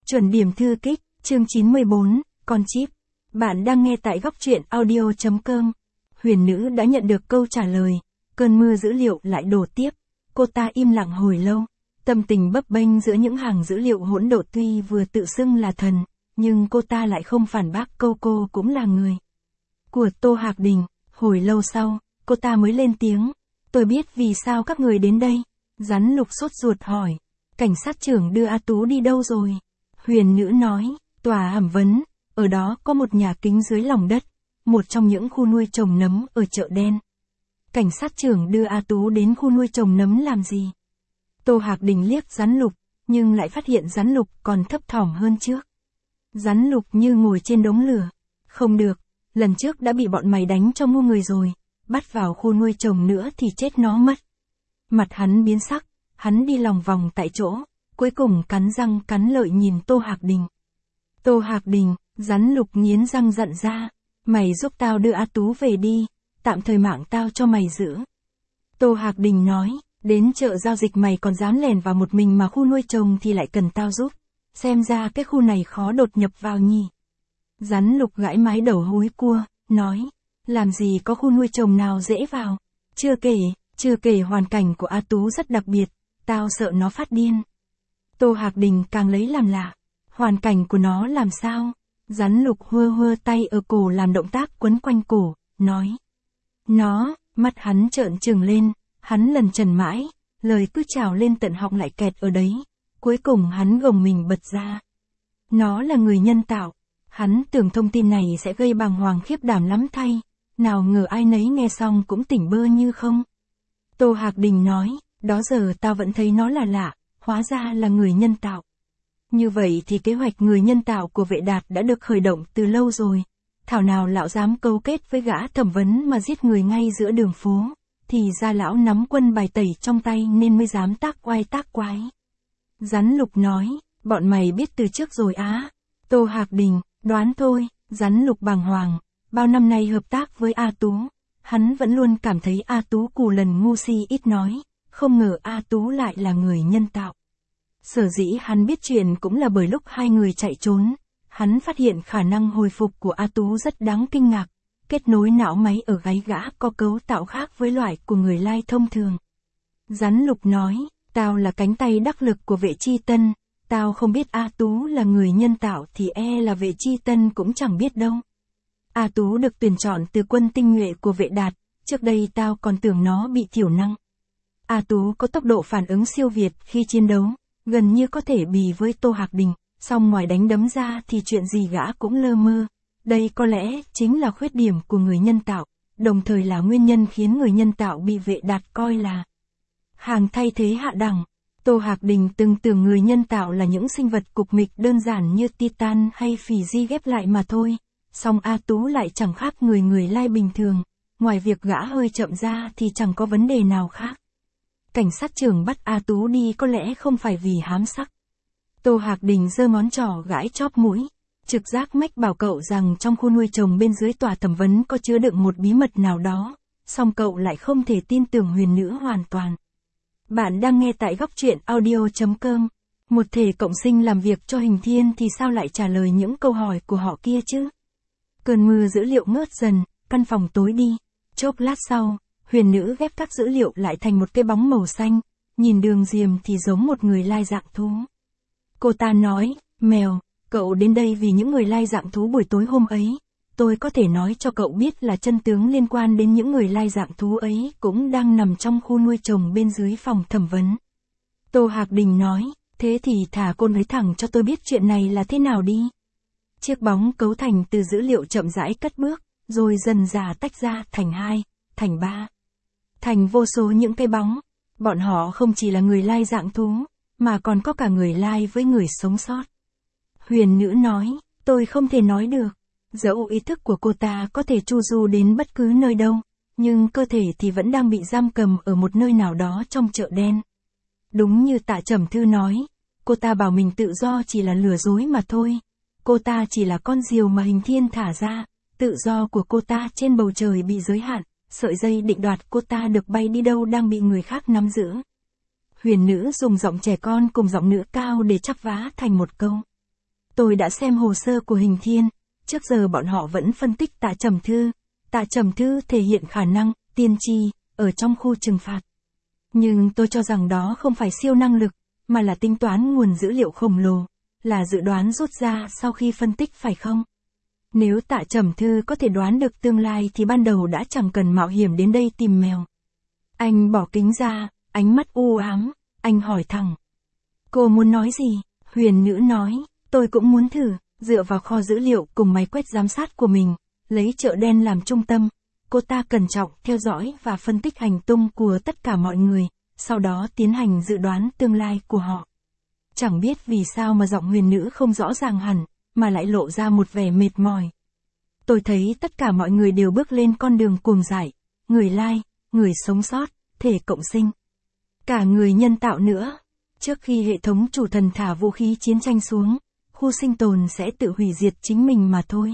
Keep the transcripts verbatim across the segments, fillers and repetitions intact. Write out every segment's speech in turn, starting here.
Chuẩn điểm thư kích, chương chín mươi bốn, con chip. Bạn đang nghe tại góc truyện audio chấm com. Huyền nữ đã nhận được câu trả lời, cơn mưa dữ liệu lại đổ tiếp. Cô ta im lặng hồi lâu, tâm tình bấp bênh giữa những hàng dữ liệu hỗn độn. Tuy vừa tự xưng là thần, nhưng cô ta lại không phản bác câu cô cũng là người của Tô Hạc Đình. Hồi lâu sau, cô ta mới lên tiếng, tôi biết vì sao các người đến đây. Rắn Lục sốt ruột hỏi, cảnh sát trưởng đưa A Tú đi đâu rồi? Huyền nữ nói, tòa thẩm vấn, ở đó có một nhà kính dưới lòng đất, một trong những khu nuôi trồng nấm ở chợ đen. Cảnh sát trưởng đưa A Tú đến khu nuôi trồng nấm làm gì? Tô Hạc Đình liếc Rắn Lục, nhưng lại phát hiện Rắn Lục còn thấp thỏm hơn trước. Rắn Lục như ngồi trên đống lửa. Không được, lần trước đã bị bọn mày đánh cho ngu người rồi, bắt vào khu nuôi trồng nữa thì chết nó mất. Mặt hắn biến sắc, hắn đi lòng vòng tại chỗ, cuối cùng cắn răng cắn lợi nhìn Tô Hạc Đình. Tô Hạc Đình, Rắn Lục nghiến răng dặn ra, mày giúp tao đưa A Tú về đi, tạm thời mạng tao cho mày giữ. Tô Hạc Đình nói, đến chợ giao dịch mày còn dám lèn vào một mình mà khu nuôi trồng thì lại cần tao giúp, xem ra cái khu này khó đột nhập vào nhỉ. Rắn Lục gãi mái đầu húi cua, nói, làm gì có khu nuôi trồng nào dễ vào, chưa kể, chưa kể hoàn cảnh của A Tú rất đặc biệt, tao sợ nó phát điên. Tô Hạc Đình càng lấy làm lạ, hoàn cảnh của nó làm sao? Rắn Lục hơ hơ tay ở cổ làm động tác quấn quanh cổ, nói. Nó, mắt hắn trợn trừng lên, hắn lần trần mãi, lời cứ trào lên tận họng lại kẹt ở đấy, cuối cùng hắn gồng mình bật ra. Nó là người nhân tạo, hắn tưởng thông tin này sẽ gây bàng hoàng khiếp đảm lắm thay, nào ngờ ai nấy nghe xong cũng tỉnh bơ như không. Tô Hạc Đình nói, đó giờ tao vẫn thấy nó là lạ, hóa ra là người nhân tạo. Như vậy thì kế hoạch người nhân tạo của Vệ Đạt đã được khởi động từ lâu rồi. Thảo nào lão dám cấu kết với gã thẩm vấn mà giết người ngay giữa đường phố, thì ra lão nắm quân bài tẩy trong tay nên mới dám tác oai tác quái. Rắn Lục nói, bọn mày biết từ trước rồi á. Tô Hạc Đình, đoán thôi. Rắn Lục bàng hoàng, bao năm nay hợp tác với A Tú, hắn vẫn luôn cảm thấy A Tú cù lần ngu si ít nói, không ngờ A Tú lại là người nhân tạo. Sở dĩ hắn biết chuyện cũng là bởi lúc hai người chạy trốn, hắn phát hiện khả năng hồi phục của A Tú rất đáng kinh ngạc, kết nối não máy ở gáy gã có cấu tạo khác với loại của người lai thông thường. Rắn Lục nói, tao là cánh tay đắc lực của Vệ Chi Tân, tao không biết A Tú là người nhân tạo thì e là Vệ Chi Tân cũng chẳng biết đâu. A Tú được tuyển chọn từ quân tinh nhuệ của Vệ Đạt, trước đây tao còn tưởng nó bị thiểu năng. A Tú có tốc độ phản ứng siêu việt khi chiến đấu, gần như có thể bì với Tô Hạc Đình, song ngoài đánh đấm ra thì chuyện gì gã cũng lơ mơ. Đây có lẽ chính là khuyết điểm của người nhân tạo, đồng thời là nguyên nhân khiến người nhân tạo bị Vệ Đạt coi là hàng thay thế hạ đẳng. Tô Hạc Đình từng tưởng người nhân tạo là những sinh vật cục mịch đơn giản như Titan hay phì di ghép lại mà thôi, song A Tú lại chẳng khác người người lai bình thường, ngoài việc gã hơi chậm ra thì chẳng có vấn đề nào khác. Cảnh sát trưởng bắt A Tú đi có lẽ không phải vì hám sắc. Tô Hạc Đình giơ ngón trỏ gãi chóp mũi, trực giác mách bảo cậu rằng trong khu nuôi trồng bên dưới tòa thẩm vấn có chứa đựng một bí mật nào đó, song cậu lại không thể tin tưởng huyền nữ hoàn toàn. Bạn đang nghe tại góc truyện audio chấm com. Một thể cộng sinh làm việc cho Hình Thiên thì sao lại trả lời những câu hỏi của họ kia chứ? Cơn mưa dữ liệu ngớt dần, căn phòng tối đi. Chốc lát sau, huyền nữ ghép các dữ liệu lại thành một cái bóng màu xanh, nhìn Đường Diềm thì giống một người lai dạng thú. Cô ta nói, mèo, cậu đến đây vì những người lai dạng thú buổi tối hôm ấy. Tôi có thể nói cho cậu biết là chân tướng liên quan đến những người lai dạng thú ấy cũng đang nằm trong khu nuôi trồng bên dưới phòng thẩm vấn. Tô Hạc Đình nói, thế thì thả cô nói thẳng cho tôi biết chuyện này là thế nào đi. Chiếc bóng cấu thành từ dữ liệu chậm rãi cất bước, rồi dần dà tách ra thành hai, thành ba, thành vô số những cái bóng. Bọn họ không chỉ là người lai dạng thú, mà còn có cả người lai với người sống sót. Huyền nữ nói, tôi không thể nói được. Dẫu ý thức của cô ta có thể chu du đến bất cứ nơi đâu, nhưng cơ thể thì vẫn đang bị giam cầm ở một nơi nào đó trong chợ đen. Đúng như Tạ Trầm Thư nói, cô ta bảo mình tự do chỉ là lừa dối mà thôi. Cô ta chỉ là con diều mà Hình Thiên thả ra, tự do của cô ta trên bầu trời bị giới hạn, sợi dây định đoạt cô ta được bay đi đâu đang bị người khác nắm giữ. Huyền nữ dùng giọng trẻ con cùng giọng nữ cao để chắp vá thành một câu. Tôi đã xem hồ sơ của Hình Thiên, trước giờ bọn họ vẫn phân tích Tạ Trầm Thư. Tạ Trầm Thư thể hiện khả năng, tiên tri, ở trong khu trừng phạt. Nhưng tôi cho rằng đó không phải siêu năng lực, mà là tính toán nguồn dữ liệu khổng lồ, là dự đoán rút ra sau khi phân tích phải không? Nếu Tạ Trầm Thư có thể đoán được tương lai thì ban đầu đã chẳng cần mạo hiểm đến đây tìm mèo. Anh bỏ kính ra, ánh mắt u ám, anh hỏi thẳng. Cô muốn nói gì? Huyền nữ nói, tôi cũng muốn thử, dựa vào kho dữ liệu cùng máy quét giám sát của mình, lấy chợ đen làm trung tâm. Cô ta cẩn trọng theo dõi và phân tích hành tung của tất cả mọi người, sau đó tiến hành dự đoán tương lai của họ. Chẳng biết vì sao mà giọng huyền nữ không rõ ràng hẳn, mà lại lộ ra một vẻ mệt mỏi. Tôi thấy tất cả mọi người đều bước lên con đường cuồng dại, người lai, người sống sót, thể cộng sinh. Cả người nhân tạo nữa. Trước khi hệ thống chủ thần thả vũ khí chiến tranh xuống, khu sinh tồn sẽ tự hủy diệt chính mình mà thôi.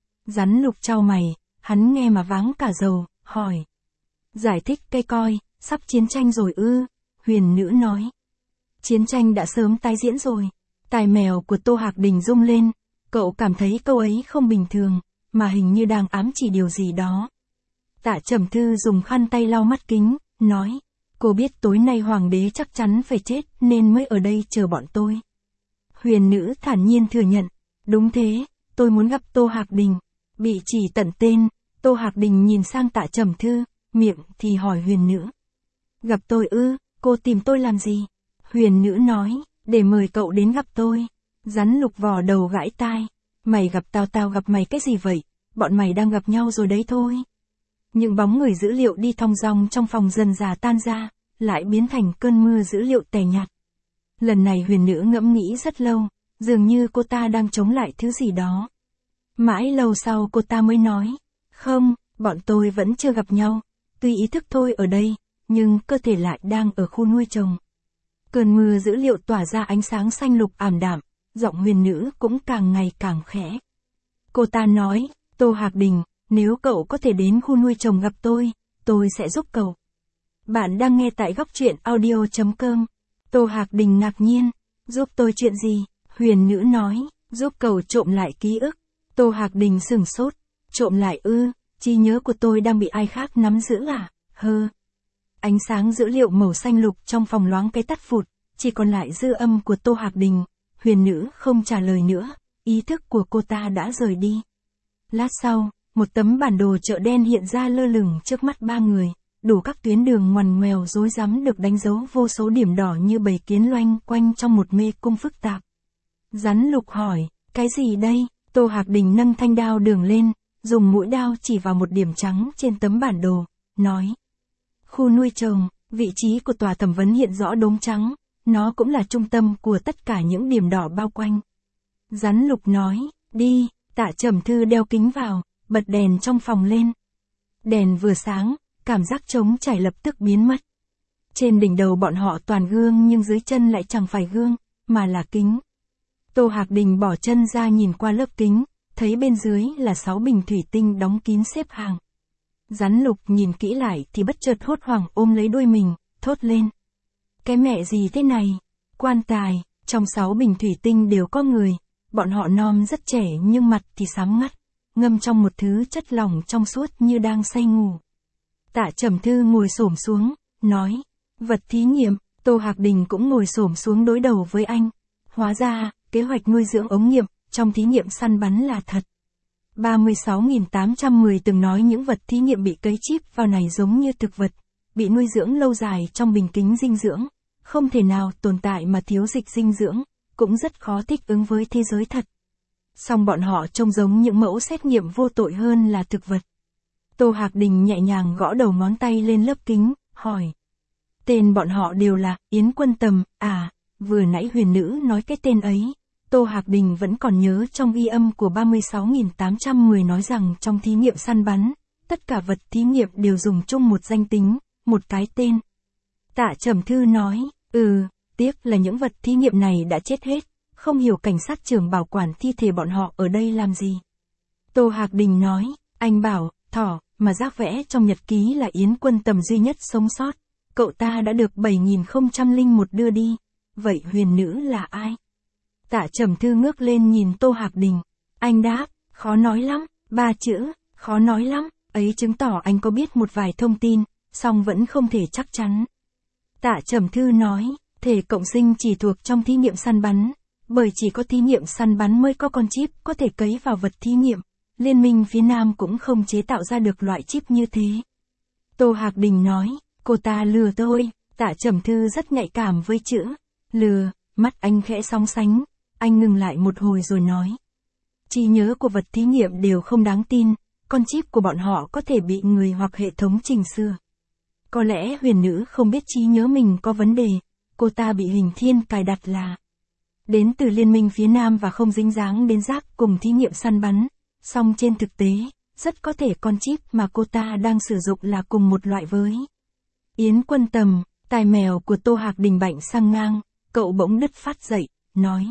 Rắn lục trao mày, hắn nghe mà váng cả rầu, hỏi. Giải thích cây coi, sắp chiến tranh rồi ư, huyền nữ nói. Chiến tranh đã sớm tái diễn rồi. Tai mèo của Tô Hạc Đình rung lên, cậu cảm thấy câu ấy không bình thường, mà hình như đang ám chỉ điều gì đó. Tạ Trầm Thư dùng khăn tay lau mắt kính, nói. Cô biết tối nay hoàng đế chắc chắn phải chết nên mới ở đây chờ bọn tôi. Huyền nữ thản nhiên thừa nhận. Đúng thế, tôi muốn gặp Tô Hạc Đình. Bị chỉ tận tên, Tô Hạc Đình nhìn sang Tạ Trầm Thư, miệng thì hỏi huyền nữ. Gặp tôi ư, cô tìm tôi làm gì? Huyền nữ nói, để mời cậu đến gặp tôi. Rắn lục vò đầu gãi tai. Mày gặp tao tao gặp mày cái gì vậy? Bọn mày đang gặp nhau rồi đấy thôi. Những bóng người dữ liệu đi thong dong trong phòng dần dà tan ra, lại biến thành cơn mưa dữ liệu tẻ nhạt. Lần này huyền nữ ngẫm nghĩ rất lâu, dường như cô ta đang chống lại thứ gì đó. Mãi lâu sau cô ta mới nói, không, bọn tôi vẫn chưa gặp nhau, tuy ý thức tôi ở đây, nhưng cơ thể lại đang ở khu nuôi trồng. Cơn mưa dữ liệu tỏa ra ánh sáng xanh lục ảm đạm, giọng huyền nữ cũng càng ngày càng khẽ. Cô ta nói, Tô Hạc Đình, nếu cậu có thể đến khu nuôi trồng gặp tôi, tôi sẽ giúp cậu. Bạn đang nghe tại góc truyện audio chấm com. Tô Hạc Đình ngạc nhiên, giúp tôi chuyện gì? Huyền nữ nói, giúp cậu trộm lại ký ức. Tô Hạc Đình sửng sốt, trộm lại ư, trí nhớ của tôi đang bị ai khác nắm giữ à? Hơ. Ánh sáng dữ liệu màu xanh lục trong phòng loáng cái tắt phụt, chỉ còn lại dư âm của Tô Hạc Đình. Huyền nữ không trả lời nữa, ý thức của cô ta đã rời đi. Lát sau, một tấm bản đồ chợ đen hiện ra lơ lửng trước mắt ba người, đủ các tuyến đường ngoằn ngoèo rối rắm được đánh dấu vô số điểm đỏ như bầy kiến loanh quanh trong một mê cung phức tạp. Rắn lục hỏi, cái gì đây? Tô Hạc Đình nâng thanh đao đường lên, dùng mũi đao chỉ vào một điểm trắng trên tấm bản đồ, nói. Khu nuôi trồng, vị trí của tòa thẩm vấn hiện rõ đốm trắng, nó cũng là trung tâm của tất cả những điểm đỏ bao quanh. Rắn lục nói, đi, Tạ Trầm Thư đeo kính vào, bật đèn trong phòng lên. Đèn vừa sáng, cảm giác trống trải lập tức biến mất. Trên đỉnh đầu bọn họ toàn gương nhưng dưới chân lại chẳng phải gương, mà là kính. Tô Hạc Đình bỏ chân ra nhìn qua lớp kính, thấy bên dưới là sáu bình thủy tinh đóng kín xếp hàng. Rắn lục nhìn kỹ lại thì bất chợt hốt hoảng ôm lấy đuôi mình, thốt lên. Cái mẹ gì thế này? Quan tài, trong sáu bình thủy tinh đều có người, bọn họ non rất trẻ nhưng mặt thì xám ngắt, ngâm trong một thứ chất lỏng trong suốt như đang say ngủ. Tạ Trầm Thư ngồi xổm xuống, nói, vật thí nghiệm. Tô Hạc Đình cũng ngồi xổm xuống đối đầu với anh. Hóa ra, kế hoạch nuôi dưỡng ống nghiệm, trong thí nghiệm săn bắn là thật. ba mươi sáu nghìn tám trăm mười từng nói những vật thí nghiệm bị cấy chip vào này giống như thực vật, bị nuôi dưỡng lâu dài trong bình kính dinh dưỡng, không thể nào tồn tại mà thiếu dịch dinh dưỡng, cũng rất khó thích ứng với thế giới thật. Song bọn họ trông giống những mẫu xét nghiệm vô tội hơn là thực vật. Tô Hạc Đình nhẹ nhàng gõ đầu ngón tay lên lớp kính, hỏi. Tên bọn họ đều là Yến Quân Tầm, à, vừa nãy huyền nữ nói cái tên ấy. Tô Hạc Đình vẫn còn nhớ trong ghi âm của ba mươi sáu nghìn tám trăm mười nói rằng trong thí nghiệm săn bắn, tất cả vật thí nghiệm đều dùng chung một danh tính, một cái tên. Tạ Trầm Thư nói, ừ, tiếc là những vật thí nghiệm này đã chết hết, không hiểu cảnh sát trưởng bảo quản thi thể bọn họ ở đây làm gì. Tô Hạc Đình nói, anh bảo, thỏ, mà giác vẽ trong nhật ký là Yến Quân Tầm duy nhất sống sót, cậu ta đã được bảy nghìn không trăm lẻ một đưa đi, vậy huyền nữ là ai? Tạ Trầm Thư ngước lên nhìn Tô Hạc Đình. Anh đáp, khó nói lắm, ba chữ, khó nói lắm, ấy chứng tỏ anh có biết một vài thông tin, song vẫn không thể chắc chắn. Tạ Trầm Thư nói, thể cộng sinh chỉ thuộc trong thí nghiệm săn bắn, bởi chỉ có thí nghiệm săn bắn mới có con chip có thể cấy vào vật thí nghiệm. Liên minh phía Nam cũng không chế tạo ra được loại chip như thế. Tô Hạc Đình nói, cô ta lừa tôi. Tạ Trầm Thư rất nhạy cảm với chữ lừa, mắt anh khẽ sóng sánh, anh ngừng lại một hồi rồi nói. Trí nhớ của vật thí nghiệm đều không đáng tin, con chip của bọn họ có thể bị người hoặc hệ thống chỉnh sửa. Có lẽ Huyền Nữ không biết trí nhớ mình có vấn đề, cô ta bị Hình Thiên cài đặt là đến từ liên minh phía Nam và không dính dáng đến rác cùng thí nghiệm săn bắn, song trên thực tế, rất có thể con chip mà cô ta đang sử dụng là cùng một loại với Yến Quân Tầm. Tai mèo của Tô Hạc Đình bệnh sang ngang, cậu bỗng đứt phát dậy, nói.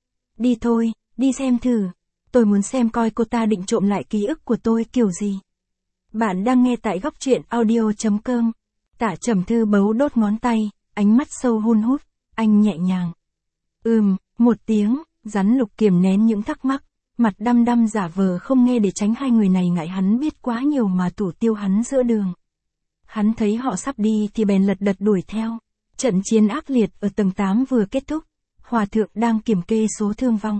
Đi thôi, đi xem thử. Tôi muốn xem coi cô ta định trộm lại ký ức của tôi kiểu gì. Bạn đang nghe tại góc truyện audio chấm com. Tạ Trầm Thư bấu đốt ngón tay, ánh mắt sâu hun hút, anh nhẹ nhàng. Ừm, một tiếng, Rắn Lục kiềm nén những thắc mắc, mặt đăm đăm giả vờ không nghe để tránh hai người này ngại hắn biết quá nhiều mà thủ tiêu hắn giữa đường. Hắn thấy họ sắp đi thì bèn lật đật đuổi theo. Trận chiến ác liệt ở tầng tám vừa kết thúc, Hòa Thượng đang kiểm kê số thương vong.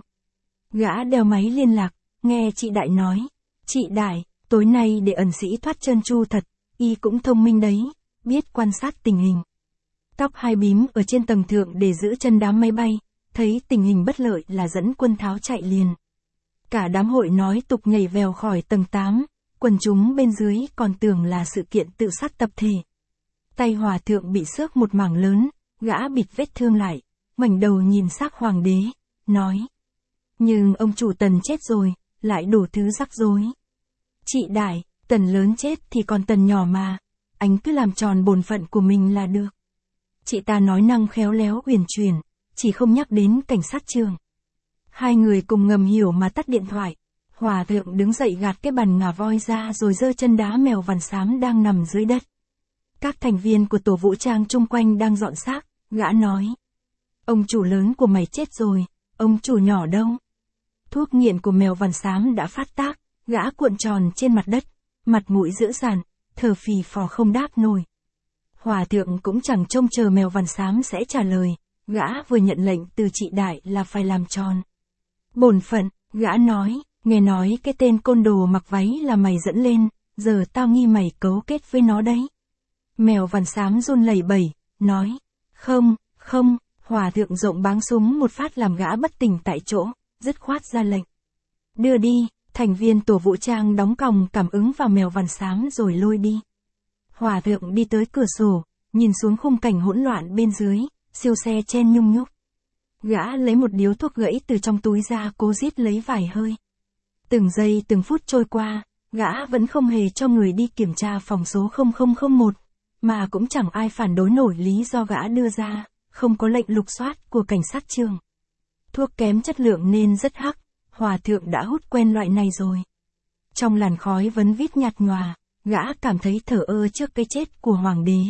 Gã đeo máy liên lạc, nghe chị Đại nói. Chị Đại, tối nay để ẩn sĩ thoát chân chu thật, y cũng thông minh đấy, biết quan sát tình hình. Tóc hai bím ở trên tầng thượng để giữ chân đám máy bay, thấy tình hình bất lợi là dẫn quân tháo chạy liền. Cả đám hội nói tục nhảy vèo khỏi tầng tám. Quần chúng bên dưới còn tưởng là sự kiện tự sát tập thể. Tay Hòa Thượng bị xước một mảng lớn, gã bịt vết thương lại, ngoảnh đầu nhìn xác hoàng đế, nói. Nhưng ông chủ Tần chết rồi, lại đủ thứ rắc rối. Chị Đại, Tần lớn chết thì còn Tần nhỏ mà, anh cứ làm tròn bổn phận của mình là được. Chị ta nói năng khéo léo uyển chuyển, chỉ không nhắc đến cảnh sát trường. Hai người cùng ngầm hiểu mà tắt điện thoại. Hòa Thượng đứng dậy gạt cái bàn ngà voi ra rồi giơ chân đá mèo vằn xám đang nằm dưới đất. Các thành viên của tổ vũ trang chung quanh đang dọn xác, gã nói. Ông chủ lớn của mày chết rồi, ông chủ nhỏ đâu? Thuốc nghiện của mèo vằn xám đã phát tác, gã cuộn tròn trên mặt đất, mặt mũi dữ dằn, thở phì phò không đáp nổi. Hòa Thượng cũng chẳng trông chờ mèo vằn xám sẽ trả lời, gã vừa nhận lệnh từ chị Đại là phải làm tròn bổn phận, gã nói. Nghe nói cái tên côn đồ mặc váy là mày dẫn lên, giờ tao nghi mày cấu kết với nó đấy. Mèo vằn xám run lẩy bẩy, nói. Không, không, Hòa Thượng rộng báng súng một phát làm gã bất tỉnh tại chỗ, dứt khoát ra lệnh. Đưa đi, thành viên tổ vũ trang đóng còng cảm ứng vào mèo vằn xám rồi lôi đi. Hòa Thượng đi tới cửa sổ, nhìn xuống khung cảnh hỗn loạn bên dưới, siêu xe chen nhung nhúc. Gã lấy một điếu thuốc gãy từ trong túi ra cố rít lấy vài hơi. Từng giây từng phút trôi qua, gã vẫn không hề cho người đi kiểm tra phòng số không không không một, mà cũng chẳng ai phản đối nổi lý do gã đưa ra, không có lệnh lục soát của cảnh sát trường. Thuốc kém chất lượng nên rất hắc, Hòa Thượng đã hút quen loại này rồi. Trong làn khói vấn vít nhạt nhòa, gã cảm thấy thở ơ trước cái chết của hoàng đế.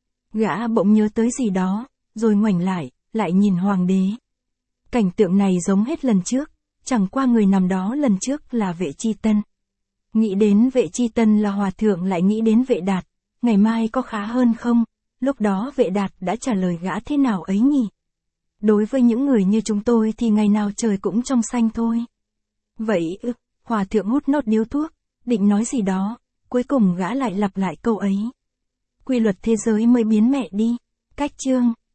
Gã bỗng nhớ tới gì đó, rồi ngoảnh lại, lại nhìn hoàng đế. Cảnh tượng này giống hết lần trước. Chẳng qua người nằm đó lần trước là Vệ Chi Tân. Nghĩ đến Vệ Chi Tân là Hòa Thượng lại nghĩ đến Vệ Đạt, ngày mai có khá hơn không? Lúc đó Vệ Đạt đã trả lời gã thế nào ấy nhỉ? Đối với những người như chúng tôi thì ngày nào trời cũng trong xanh thôi. Vậy ư, Hòa Thượng hút nốt điếu thuốc, định nói gì đó, cuối cùng gã lại lặp lại câu ấy. Quy luật thế giới mới biến mẹ đi. Cách chương